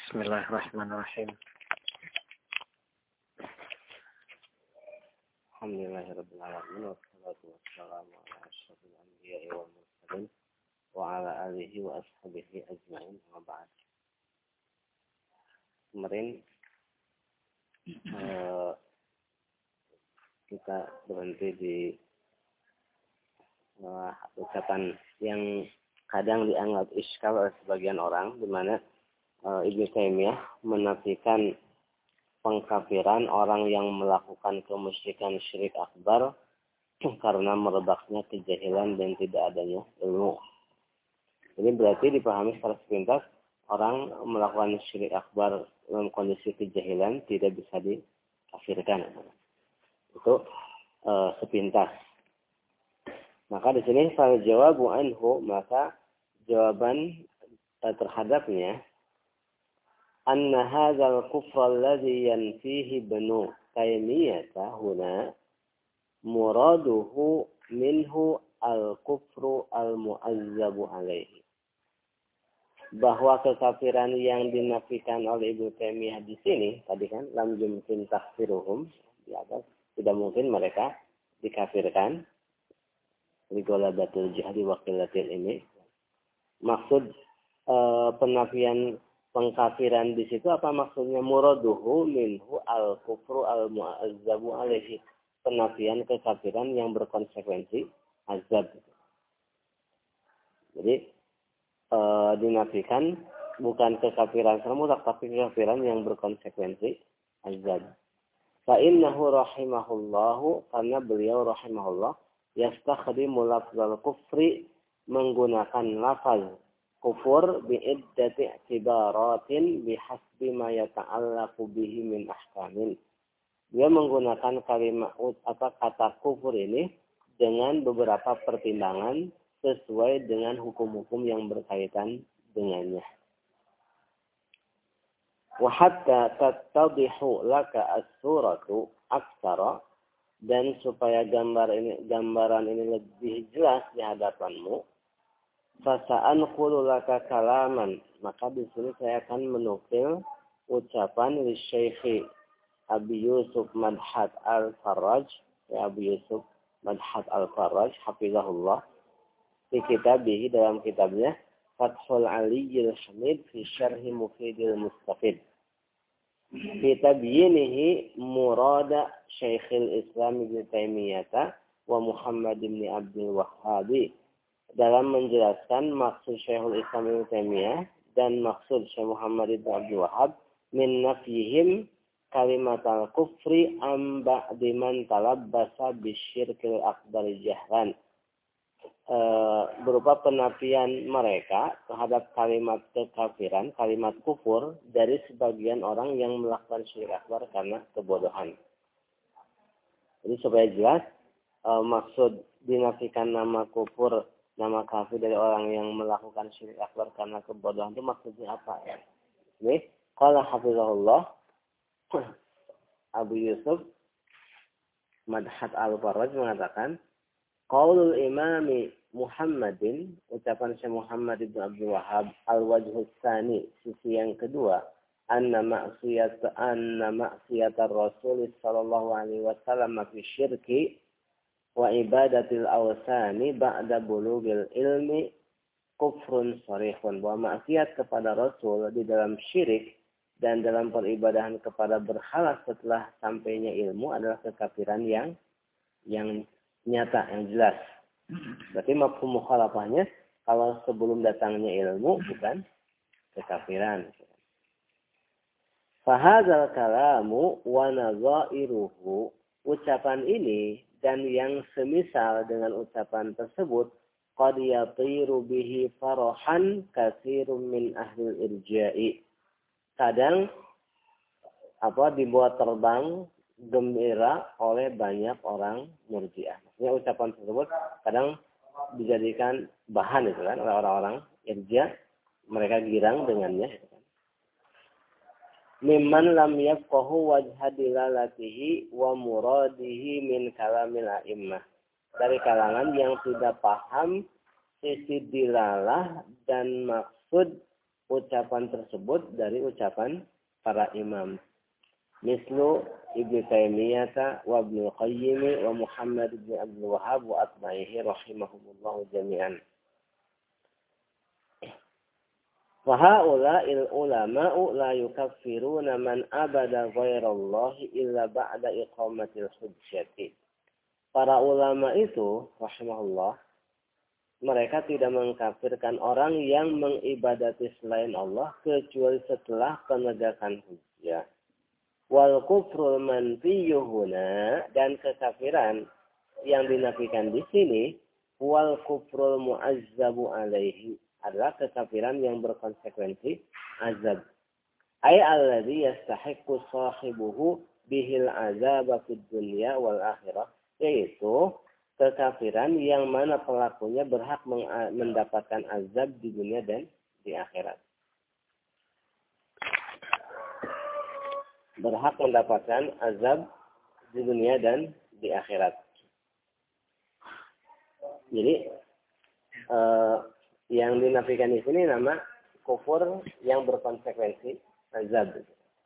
Bismillahirrahmanirrahim. Alhamdulillahirabbil alamin wassalatu wassalamu ala asyrofil anbiya'i wal mursalin wa ala alihi wa ashabihi ajma'in wa ba'd. Kemarin kita berhenti di ucapan yang kadang dianggap iskal oleh sebagian orang, di mana Ibnu Taimiyah menafikan pengkafiran orang yang melakukan kemusyrikan syirik akbar karena merebaknya kejahilan dan tidak adanya ilmu. Ini berarti dipahami secara sepintas, orang melakukan syirik akbar dalam kondisi kejahilan tidak bisa dikafirkan. Itu sepintas. Maka di sini fal jawabu anhu, maka jawaban terhadapnya anna hadzal kufra alladhi yanfihi Ibnu Taimiyah huna muraduhu minhu al-kufru al-mu'azzabu alaihi. Bahwa kekafiran yang dinafikan oleh Ibnu Taimiyah di sini, tadi kan lam yumkin takfiruhum, di atas tidak mungkin mereka dikafirkan. Ligolabatul jihadi wa qillatil ini. Maksud penafian pengkafiran di situ apa maksudnya? Muraduhu minhu al-kufru al-mu'azzabu alaihi. Penafian kekafiran yang berkonsekuensi azab. Jadi dinafikan bukan kekafiran semutlak, tapi kekafiran yang berkonsekuensi azab. Fa innahu rahimahullahu, karena beliau rahimahullah yastakhdimu lafzal kufri, menggunakan lafaz kufur bi'iddati i'tibaratin bihasbi ma yata'allaqu bihi min ahkamin. Dia menggunakan kalimat kata kufur ini dengan beberapa pertimbangan sesuai dengan hukum-hukum yang berkaitan dengannya. Wa hatta tattadihu laka as-suratu aktsara, dan supaya gambaran ini lebih jelas di hadapanmu, fasa'an qulu laka kalaman, maka di sini saya akan menukil ucapan li Syekh Abi Yusuf Madhat Al-Farraj, Abi Yusuf Madhat Al-Farraj hafizahullah, di kitabih, dalam kitabnya Fathul Aliyyil Hamid fi Syarhi Mufidil Mustafid, fi tabyinihi murada Syekhul Islam Ibnu Taimiyah wa Muhammad bin Abdul Wahhab, dalam menjelaskan maksud Syekhul Islam Ibnu Taimiyah dan maksud Syekh Muhammad bin Abdul Wahhab min nafyihim kalimat al-kufri am ba'di man talabbasa bisyirkil akbar jahran, berupa penafian mereka terhadap kalimat kekafiran, kalimat kufur dari sebagian orang yang melakukan syirik akbar karena kebodohan. Jadi supaya jelas maksud dinafikan nama kufur, nama kafir dari orang yang melakukan syirik akbar karena kebodohan itu maksudnya apa ya? Ini qala hafizahullah Abu Yusuf Madhat Al-Farraj mengatakan, qaulul imami Muhammadin, ucapan Syekh Muhammad bin Abdul Wahhab, al-wajhus tsani, sisi yang kedua, anna ma'siyatar Rasul sallallahu alaihi wasallam fi syirki wa ibadatil awsani ba'da bulughil ilmi kufrun sharihun, bahwa maksiat kepada Rasul di dalam syirik dan dalam peribadahan kepada berhala setelah sampainya ilmu adalah kekafiran yang nyata, yang jelas. Berarti mafhum mukhalafahnya, kalau sebelum datangnya ilmu bukan kekafiran. Fahadzal kalamu wa nazairuhu, ucapan ini dan yang semisal dengan ucapan tersebut, qad yatiru bihi farahan katsirun min ahli irja'i, kadang dibuat terbang gembira oleh banyak orang murji'ah. Maksudnya ucapan tersebut kadang dijadikan bahan itu kan oleh orang-orang irja', mereka girang dengannya. Mimman lam yafqahu wajha dilalatihi wa muradihi min kalamil a'immah, dari kalangan yang tidak paham sisi dilalah dan maksud ucapan tersebut dari ucapan para imam. Mislu Ibnu Taimiyah wa Ibnu Qayyim wa Muhammad bin Abdul Wahhab wa atba'ihi rahimahumullah jami'an. Wa haula'il ulama'u la yukaffiruna man abada ghairallahi illa ba'da iqamatil hujjati. Para ulama itu rahimahullah, mereka tidak mengkafirkan orang yang mengibadati selain Allah kecuali setelah penegakan hujjah. Wal kufrul manfiyyu huna, dan kekafiran yang dinafikan di sini wal kufrul mu'azzabu alaihi, adalah kekafiran yang berkonsekuensi azab. Ai alladzi yastahiqqu sahibuhu bihil azaba fid dunya wal akhirah, yaitu kekafiran yang mana pelakunya berhak mendapatkan azab di dunia dan di akhirat. Berhak mendapatkan azab di dunia dan di akhirat. Jadi yang dinafikan di sini nama kufur yang berkonsekuensi azab.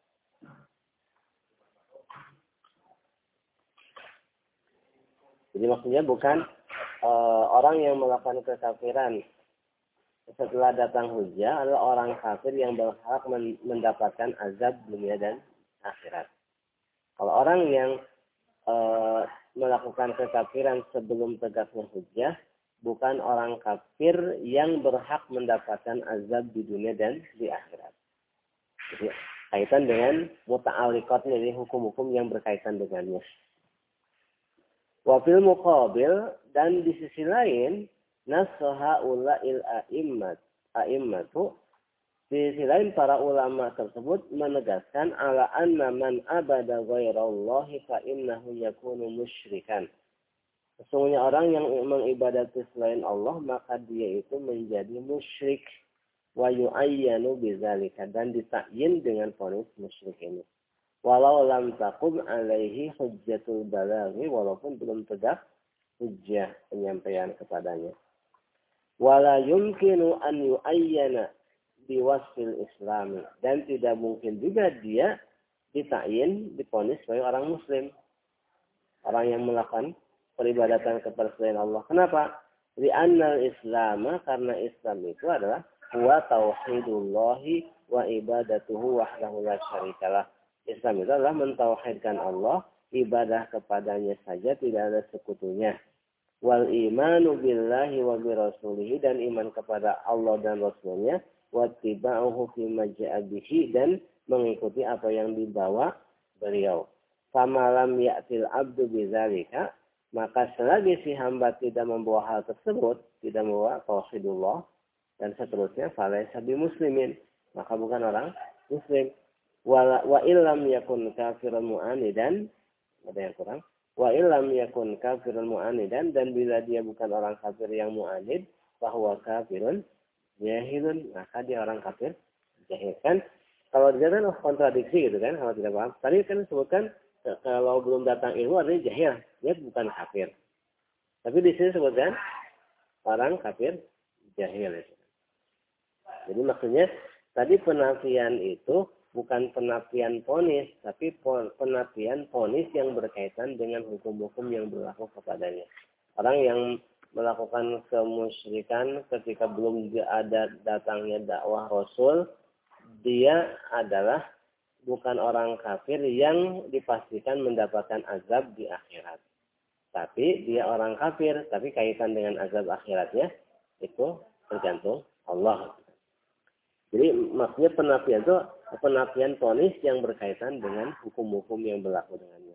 Jadi maksudnya bukan orang yang melakukan kekafiran setelah datang hujjah adalah orang kafir yang berhak mendapatkan azab dunia dan akhirat. Kalau orang yang melakukan kekafiran sebelum tegaknya hujjah, bukan orang kafir yang berhak mendapatkan azab di dunia dan di akhirat. Jadi kaitan dengan muta'alliqatnya, ini hukum-hukum yang berkaitan dengannya. Wa fil muqabil, dan di sisi lain, nasaha ula'il a'immatu, di sisi lain para ulama tersebut menegaskan ala anna man abada ghairallahi fa innahu yakunu musyrikan. Sesungguhnya orang yang mengibadati selain Allah maka dia itu menjadi musyrik. Wa yu'ayyanu bidzalika, dan ditakyin dengan vonis musyrik ini. Walau lam taqum alaihi hujjatul balaghi, walaupun belum tegak hujjah penyampaian kepadanya. Wala yumkinu an yu'ayyana biwasfil islami, dan tidak mungkin juga dia ditakyin, divonis sebagai orang muslim, orang yang melakukan peribadatan kepada selain Allah. Kenapa? Li'annal islama, karena Islam itu adalah huwa tauhidullahi wa ibadatuhu wahdahu la syarikalah. Islam itu adalah mentauhidkan Allah, ibadah kepadanya saja, tidak ada sekutunya. Wal imanu billahi wa birasulihi, dan iman kepada Allah dan Rasulnya, wattiba'uhu fima ja'a bihi, dan mengikuti apa yang dibawa beliau. Famalam ya'til abdu bidzalika, maka selagi si hamba tidak membawa hal tersebut, tidak membawa tauhidullah dan seterusnya, falaysa bimuslimin, maka bukan orang muslim. Wa illam yakun kafiran mu'anidan, ada yang kurang. Wa illam yakun kafiran mu'anidan, dan bila dia bukan orang kafir yang mu'anid, bahwa kafirun jahilun, maka dia orang kafir jahil. Kan kalau dikatakan kontradiksi gitu kan, kalau tidak paham. Tadi kan disebutkan kalau belum datang ilmu artinya jahil, dia bukan kafir. Tapi di sini sebutkan orang kafir jahil. Jadi maksudnya tadi penafian itu bukan penafian vonis, tapi penafian vonis yang berkaitan dengan hukum-hukum yang berlaku kepadanya. Orang yang melakukan kemusyrikan ketika belum ada datangnya dakwah Rasul, dia adalah bukan orang kafir yang dipastikan mendapatkan azab di akhirat. Tapi dia orang kafir, tapi kaitan dengan azab akhiratnya itu tergantung Allah. Jadi maksudnya penafian itu penafian vonis yang berkaitan dengan hukum-hukum yang berlaku dengannya.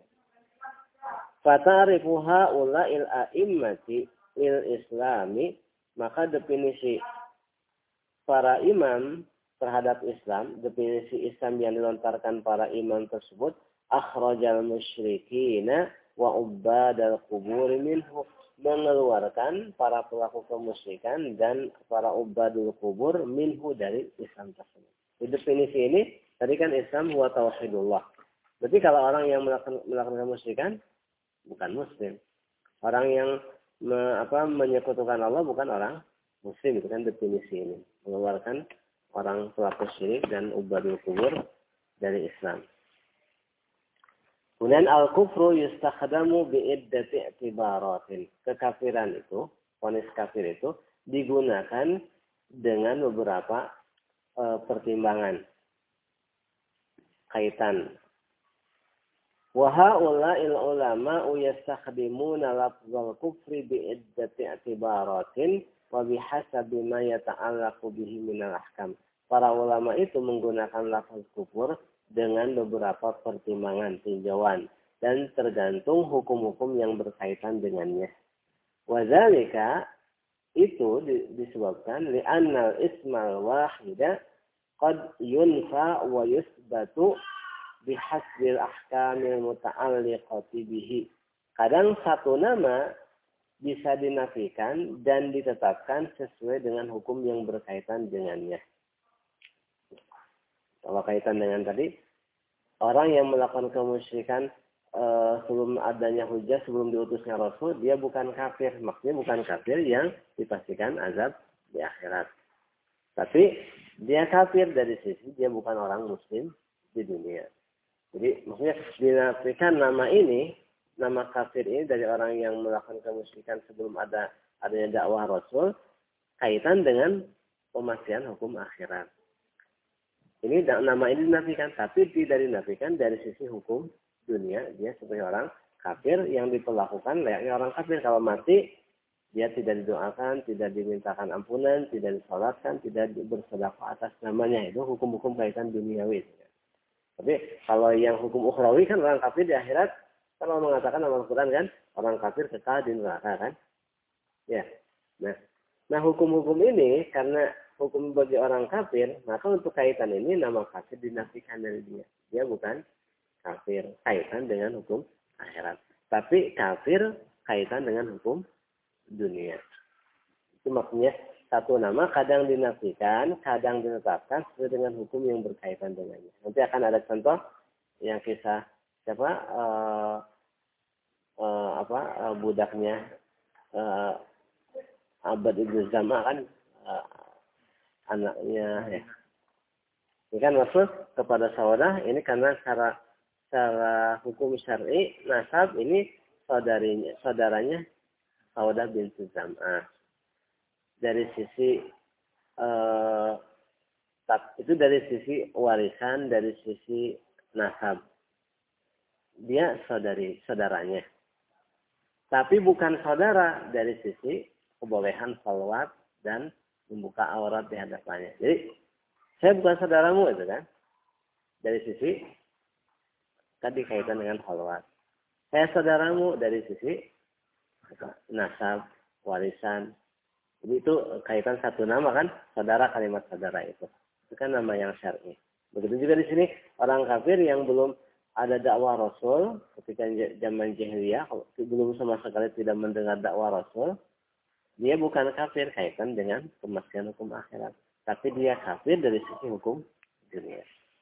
Fata'rifu ha'ula'il a'immati lil islami, maka definisi para imam terhadap Islam, definisi Islam yang dilontarkan para imam tersebut, akhrajal musyrikina wa ubbadal qubur minhu, mengeluarkan para pelaku kemusyrikan dan para ubadul kubur minhu, dari Islam tersebut. Di definisi ini tadi kan Islam huwa tauhidullah. Berarti kalau orang yang melakukan kemusyrikan bukan muslim. Orang yang menyekutukan Allah bukan orang muslim, itu kan definisi ini. Mengeluarkan orang pelaku syirik dan ubadul kubur dari Islam. Kemudian al-kufru yustakhdamu bi'iddati i'tibaratin. Kekafiran itu, vonis kafir itu digunakan dengan beberapa pertimbangan kaitan. Wa haula'il ulama'u yastakhdimuna lafzal kufri bi'iddati i'tibaratin wa bihasabi ma yata'allaqu bihi minal ahkam. Para ulama itu menggunakan lafaz kufur dengan beberapa pertimbangan, tinjauan, dan tergantung hukum-hukum yang berkaitan dengannya. Wa dzalika itu disebabkan li'annal ismal wahida qad yunfa wa yusbatu bihasbil ahkamil muta'alliqati bihi. Kadang satu nama bisa dinafikan dan ditetapkan sesuai dengan hukum yang berkaitan dengannya. Kalau kaitan dengan tadi, orang yang melakukan kemusyrikan sebelum adanya hujah, sebelum diutusnya Rasul, dia bukan kafir. Maksudnya bukan kafir yang dipastikan azab di akhirat. Tapi dia kafir dari sisi dia bukan orang muslim di dunia. Jadi maksudnya dinafikan nama ini, nama kafir ini dari orang yang melakukan kemusyrikan sebelum adanya dakwah Rasul, kaitan dengan pemastian hukum akhirat. Ini nama ini dinafikan, tapi tidak dinafikan dari sisi hukum dunia. Dia sebagai orang kafir yang diperlakukan layaknya orang kafir. Kalau mati, dia tidak didoakan, tidak dimintakan ampunan, tidak disolatkan, tidak bersedekah atas namanya. Itu hukum-hukum kaitan duniawi. Tapi kalau yang hukum ukhrawi kan orang kafir di akhirat, kalau mengatakan dalam Al-Quran kan, orang kafir kekal di neraka kan. Ya. Nah hukum-hukum ini karena hukum bagi orang kafir, maka untuk kaitan ini nama kafir dinafikan dari dia. Dia bukan kafir kaitan dengan hukum akhirat. Tapi kafir kaitan dengan hukum dunia. Itu maksudnya satu nama kadang dinafikan, kadang ditetapkan sesuai dengan hukum yang berkaitan dengannya. Nanti akan ada contoh yang kisah siapa budaknya Abad Ibnu Zama kan anaknya ya. Ini kan maksud kepada saudara ini karena secara hukum syar'i nasab ini saudaranya Saudah binti Zam'ah. Dari sisi itu dari sisi warisan, dari sisi nasab. Dia saudaranya. Tapi bukan saudara dari sisi kebolehan salawat dan membuka aurat di hadapannya. Jadi saya bukan saudaramu itu kan. Dari sisi tadi kaitan dengan salawat. Saya saudaramu dari sisi nasab, warisan. Jadi itu kaitan satu nama kan, saudara, kalimat saudara itu. Itu kan nama yang syar'i. Begitu juga di sini orang kafir yang belum ada dakwah Rasul ketika zaman jahiliyah, belum sama sekali tidak mendengar dakwah Rasul, dia bukan kafir kaitan dengan pemastian hukum akhirat. Tapi dia kafir dari sisi hukum dunia.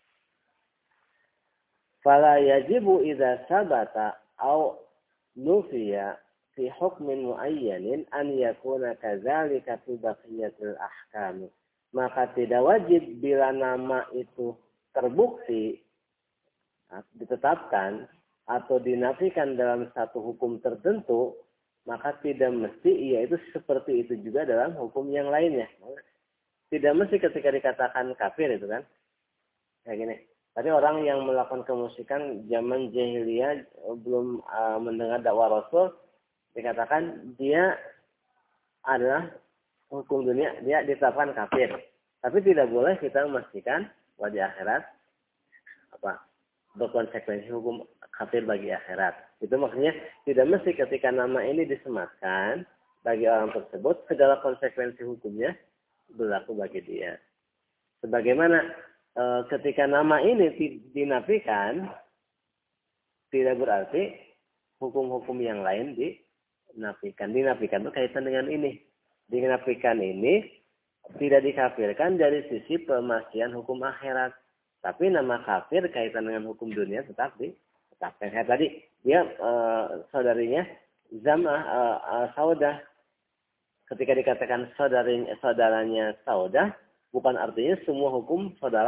Fala yajibu idza sabata au nufiya fi hukmin muayyanin an yakuna kadzalika fi baqiyatil ahkam. Maka tidak wajib bila nama itu terbukti ditetapkan atau dinafikan dalam satu hukum tertentu, maka tidak mesti ia itu seperti itu juga dalam hukum yang lainnya. Tidak mesti ketika dikatakan kafir itu kan. Kayak gini. Tadi orang yang melakukan kemusyrikan zaman jahiliyah belum mendengar dakwah Rasul, dikatakan dia adalah hukum dunia, dia ditetapkan kafir. Tapi tidak boleh kita memastikan wajah akhirat berkonsekuensi hukum kafir bagi akhirat. Itu maksudnya tidak mesti ketika nama ini disematkan bagi orang tersebut segala konsekuensi hukumnya berlaku bagi dia. Sebagaimana ketika nama ini dinafikan, tidak berarti hukum-hukum yang lain dinafikan. Dinafikan itu kaitan dengan ini. Dinafikan ini tidak dikafirkan dari sisi pemastian hukum akhirat. Tapi nama kafir kaitan dengan hukum dunia tetap ditetapkan. Kayak tadi, dia saudarinya Saudah. Ketika dikatakan saudaranya Saudah, Bukan artinya semua hukum saudara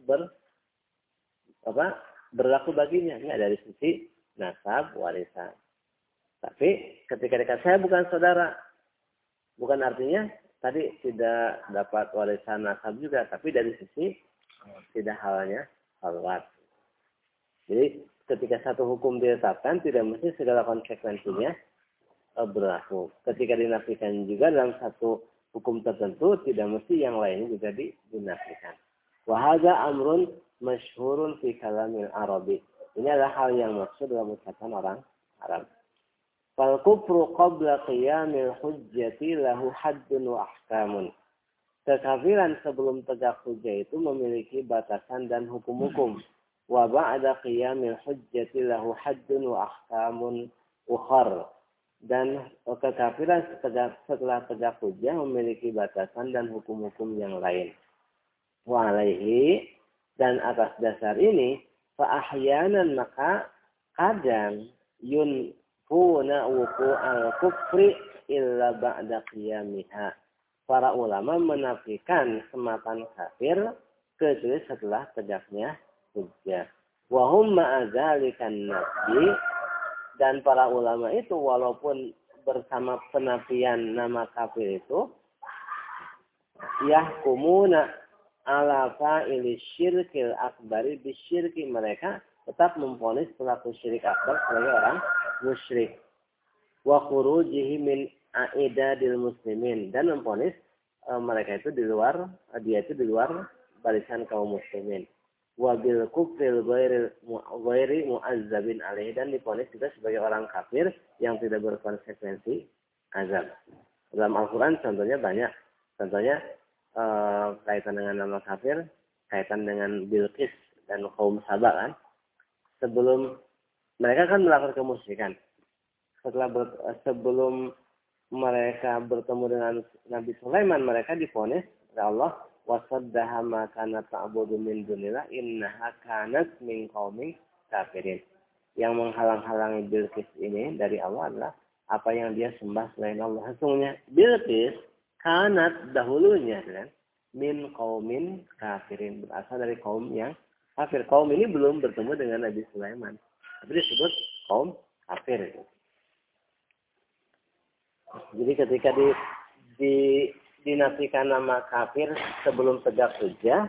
berlaku baginya. Ini dari sisi nasab warisan. Tapi ketika dekat saya bukan saudara, bukan artinya tadi tidak dapat warisan nasab juga, tapi dari sisi tidak halnya halwat. Jadi ketika satu hukum ditetapkan, tidak mesti segala konsekuensinya berlaku. Ketika dinafikan juga dalam satu hukum tertentu, tidak mesti yang lainnya juga dinafikan. Wahada amrun masyhurun fi kalamil Arabi. Ini adalah hal yang maksud dalam ucapan orang Arab. Fal kufru qabla qiyamil hujjati lahu haddun wa ahkamun. Kekafiran sebelum tegak hujjah itu memiliki batasan dan hukum-hukum. Wa ba'da qiyamil hujjati lahu haddun wa ahkamun ukhar. Dan kekafiran setelah tegak hujjah memiliki batasan dan hukum-hukum yang lain. Wa alaihi, dan atas dasar ini fa ahyanan maka kadang yunfuna wuqu'al kufri illa ba'da qiyamiha. Para ulama menafikan sematan kafir kecuali setelah tegaknya hujjah. Wa hum ma'adzalikan nafi, dan para ulama itu walaupun bersama penafian nama kafir itu yahkumuna ala fa'ili syirkil akbari bisyirki, mereka tetap memvonis pelaku syirik akbar sebagai orang musyrik. Wa khurujihi min a'idadil muslimin, dan memvonis mereka itu di luar barisan kaum muslimin. Wa bil kufril ghairi mu'azzabin alaihi, dan divonis juga sebagai orang kafir yang tidak berkonsekuensi azab. Dalam Al-Qur'an contohnya banyak. Contohnya kaitan dengan nama kafir, kaitan dengan Bilqis dan kaum Saba kan. Sebelum mereka kan melakukan kemusyrikan. Sebelum mereka bertemu dengan Nabi Sulaiman, mereka divonis oleh Allah, wasaddaha ma kanat ta'budu min dunillah innaha kanat min qaumin kafirin. Yang menghalang-halangi Bilqis ini dari Allah adalah apa yang dia sembah selain Allah. Sesungguhnya Bilqis kanat dahulunya kan min qaumin kafirin, berasal dari kaum yang kafir. Kaum ini belum bertemu dengan Nabi Sulaiman, tapi disebut kaum kafir. Jadi ketika dinafikan nama kafir sebelum tegak hujjah,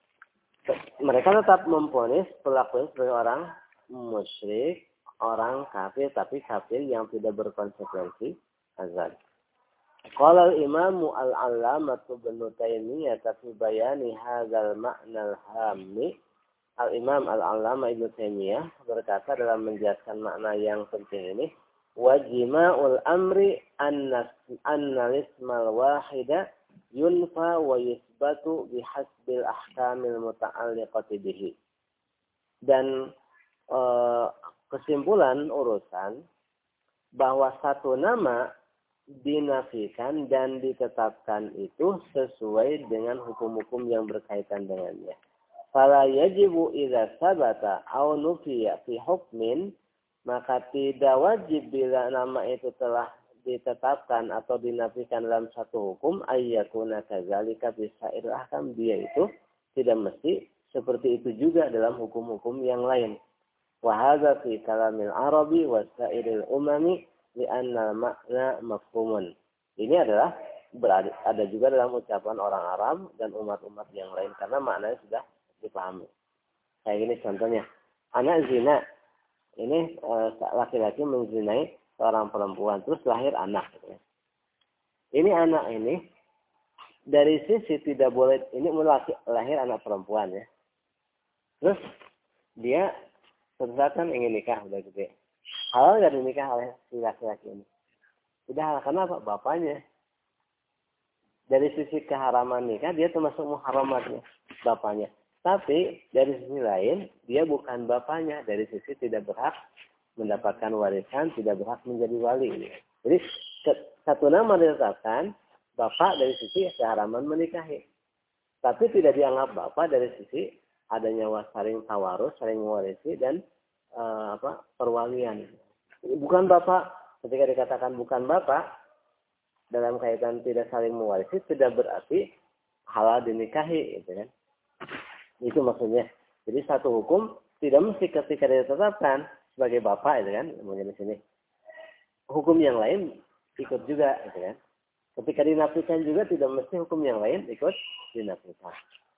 mereka tetap memvonis pelakunya sebagai orang musyrik, orang kafir, tapi kafir yang tidak berkonsekuensi azab. Qala al-Imam al-Allamah Ibnu Taimiyah fi bayani hadzal ma'na al-hammi. Al-Imam al-Allamah Ibnu Taimiyah berkata dalam menjelaskan makna yang penting ini, wajima'ul amri anna lismal wahida yunfa wa yusbatu bihasbil ahkamil muta'alliqati bihi. Dan kesimpulan urusan bahwa satu nama dinafikan dan ditetapkan itu sesuai dengan hukum-hukum yang berkaitan dengannya. Fala yajibu idza sabata aw nufiya fi hukmin, maka tidak wajib bila nama itu telah ditetapkan atau dinafikan dalam satu hukum ayyakuna kadzalika bisair ahkam, dia itu tidak mesti seperti itu juga dalam hukum-hukum yang lain. Wa hadza fi kalamil arabi wa sairil umami li'anna makna mafhumun. Ini adalah ada juga dalam ucapan orang Arab dan umat-umat yang lain karena maknanya sudah dipahami. Kayak gini contohnya, anak zina. Ini laki-laki menzinai seorang perempuan, terus lahir anak. Ini anak ini dari sisi tidak boleh, ini lahir anak perempuan ya. Terus dia terus ingin nikah, udah gede. Halal nggak dinikah oleh si laki-laki ini? Tidak halal, karena apa? Bapaknya. Dari sisi keharaman nikah, dia termasuk muharamatnya, bapaknya. Tapi dari sisi lain, dia bukan bapaknya. Dari sisi tidak berhak mendapatkan warisan, tidak berhak menjadi wali. Jadi satu nama ditetapkan, bapak dari sisi keharaman menikahi. Tapi tidak dianggap bapak dari sisi adanya saling tawarus, saling mewarisi, dan perwalian. Bukan bapak, ketika dikatakan bukan bapak, dalam kaitan tidak saling mewarisi, tidak berarti halal dinikahi, gitu kan. Itu maksudnya. Jadi satu hukum tidak mesti ketika ditetapkan sebagai bapak, itu kan, mungkin di sini. Hukum yang lain ikut juga, gitu kan. Ketika dinafikan juga tidak mesti hukum yang lain ikut dinafikan.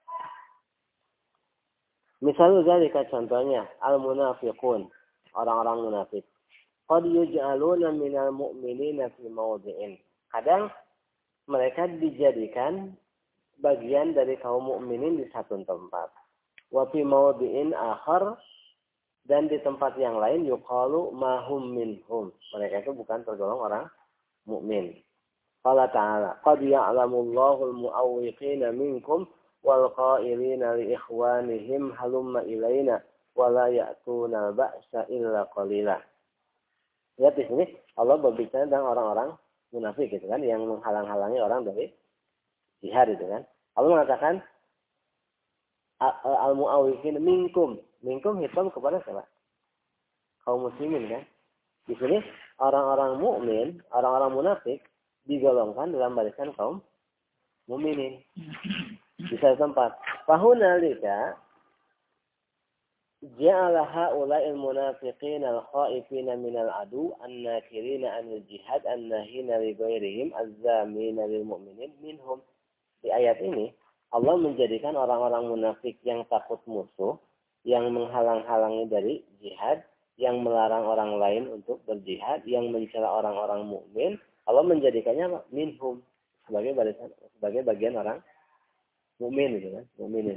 Misalnya zalika contohnya al-munafiqun, orang-orang munafik. Qad yuj'aluna minal mu'minina fi mawdi'in. Kadang mereka dijadikan bagian dari kaum mukminin di satu tempat. Wa fi mawdi'in akhar, dan di tempat yang lain yuqalu mahum minhum. Mereka itu bukan tergolong orang mukmin. Qala ta'ala, qad ya'lamullahu al-mu'awwiqina minkum wal qailina li ikhwanihim halumma ilaina wa la ya'tuna ba'sa illa qalila. Lihat di sini Allah berbicara tentang orang-orang munafik, gitu kan, yang menghalang-halangi orang dari jihad, itu kan. Allah mengatakan al-mu'awwiqin minkum. Minkum hitam kepada siapa? Kaum muslimin, kan. Di sini orang-orang mukmin, orang-orang munafik digolongkan dalam barisan kaum mukminin. Di satu tempat. Fahunalika ja'ala ha'ula'il munafiqina al-khaifina minal adu an-nakirina anil jihad an-nahina li ghairihim az-zamina lil mu'minin minhum. Di ayat ini Allah menjadikan orang-orang munafik yang takut musuh, yang menghalang-halangi dari jihad, yang melarang orang lain untuk berjihad, yang mencela orang-orang mukmin, Allah menjadikannya minhum, sebagai barisan, sebagai bagian orang mukmin, gitu kan, mukminin.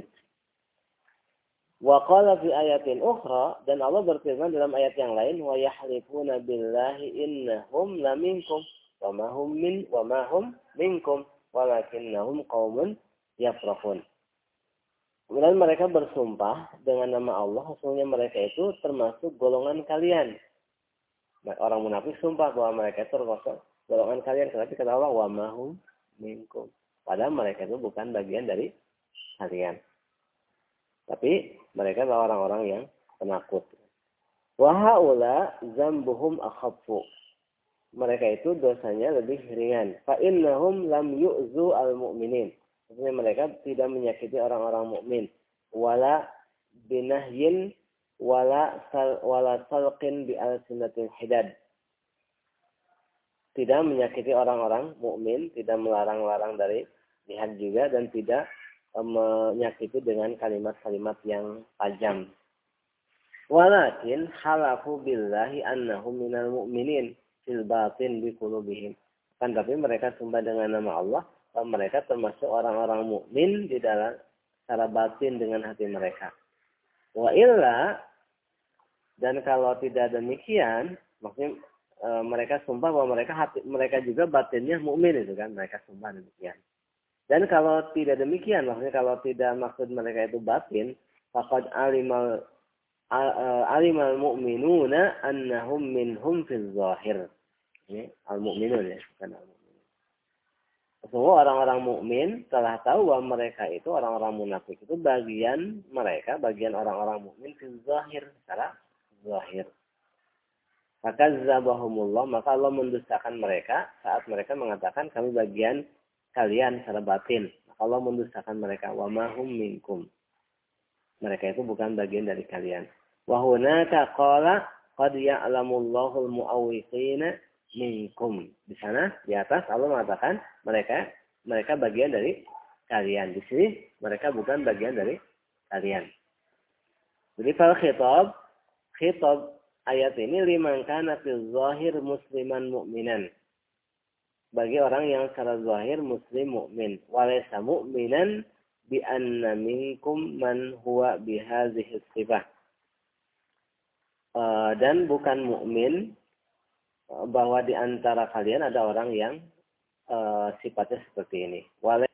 Wa qala fi ayatin ukhra, dan Allah berfirman dalam ayat yang lain, wa yahlifuna billahi innahum laminkum wa ma hum minkum walakinnahum qaumun yafrahun. Kemudian mereka bersumpah dengan nama Allah, sesungguhnya mereka itu termasuk golongan kalian. Orang munafik sumpah bahwa mereka itu termasuk golongan kalian, tetapi kata Allah wa ma hum minkum. Padahal mereka itu bukan bagian dari kalian. Tapi mereka adalah orang-orang yang penakut. Wa haula zambuhum akhaffu. Mereka itu dosanya lebih ringan. Fa innahum lam yu'zu al-mu'minin. Maksudnya mereka tidak menyakiti orang-orang mukmin. Wala binahyin wala salqin bi al-sunnatil hidad. Tidak menyakiti orang-orang mukmin, tidak melarang-larang dari jihad juga, dan tidak menyakiti dengan kalimat-kalimat yang tajam. Walakin halafu billahi annahum minal mu'minin fil batin bi qulubihim. Kan tapi mereka sumpah dengan nama Allah bahwa mereka termasuk orang-orang mukmin di dalam secara batin dengan hati mereka. Wa illa, dan kalau tidak demikian, maksudnya mereka sumpah bahwa mereka juga batinnya mukmin, itu kan, mereka sumpah demikian. Dan kalau tidak demikian, maksudnya kalau tidak maksud mereka itu batin, faqad alimal mu'minuna annahum minhum fil zahir. Ini al-mu'minun, ya, bukan al-mu'minun. Semua orang-orang mukmin telah tahu bahwa mereka itu orang-orang munafik itu bagian mereka, bagian orang-orang mukmin fil zahir, secara zahir. Maka zabahumullah, maka Allah mendustakan mereka saat mereka mengatakan kami bagian kalian secara batin. Maka Allah mendustakan mereka, wa mahum minkum. Mereka itu bukan bagian dari kalian. Wa hunaka qala qad ya'lamullahu al-mu'awwiqina minkum. Di sana di atas Allah mengatakan mereka bagian dari kalian. Di sini mereka bukan bagian dari kalian. Jadi fal khitab ayat ini liman kana fil zahir musliman mu'minan. Bagi orang yang secara zahir muslim mukmin, walaysa mu'minan bi anna minkum man huwa bihadhihi sifah. Dan bukan mukmin bahwa di antara kalian ada orang yang sifatnya seperti ini.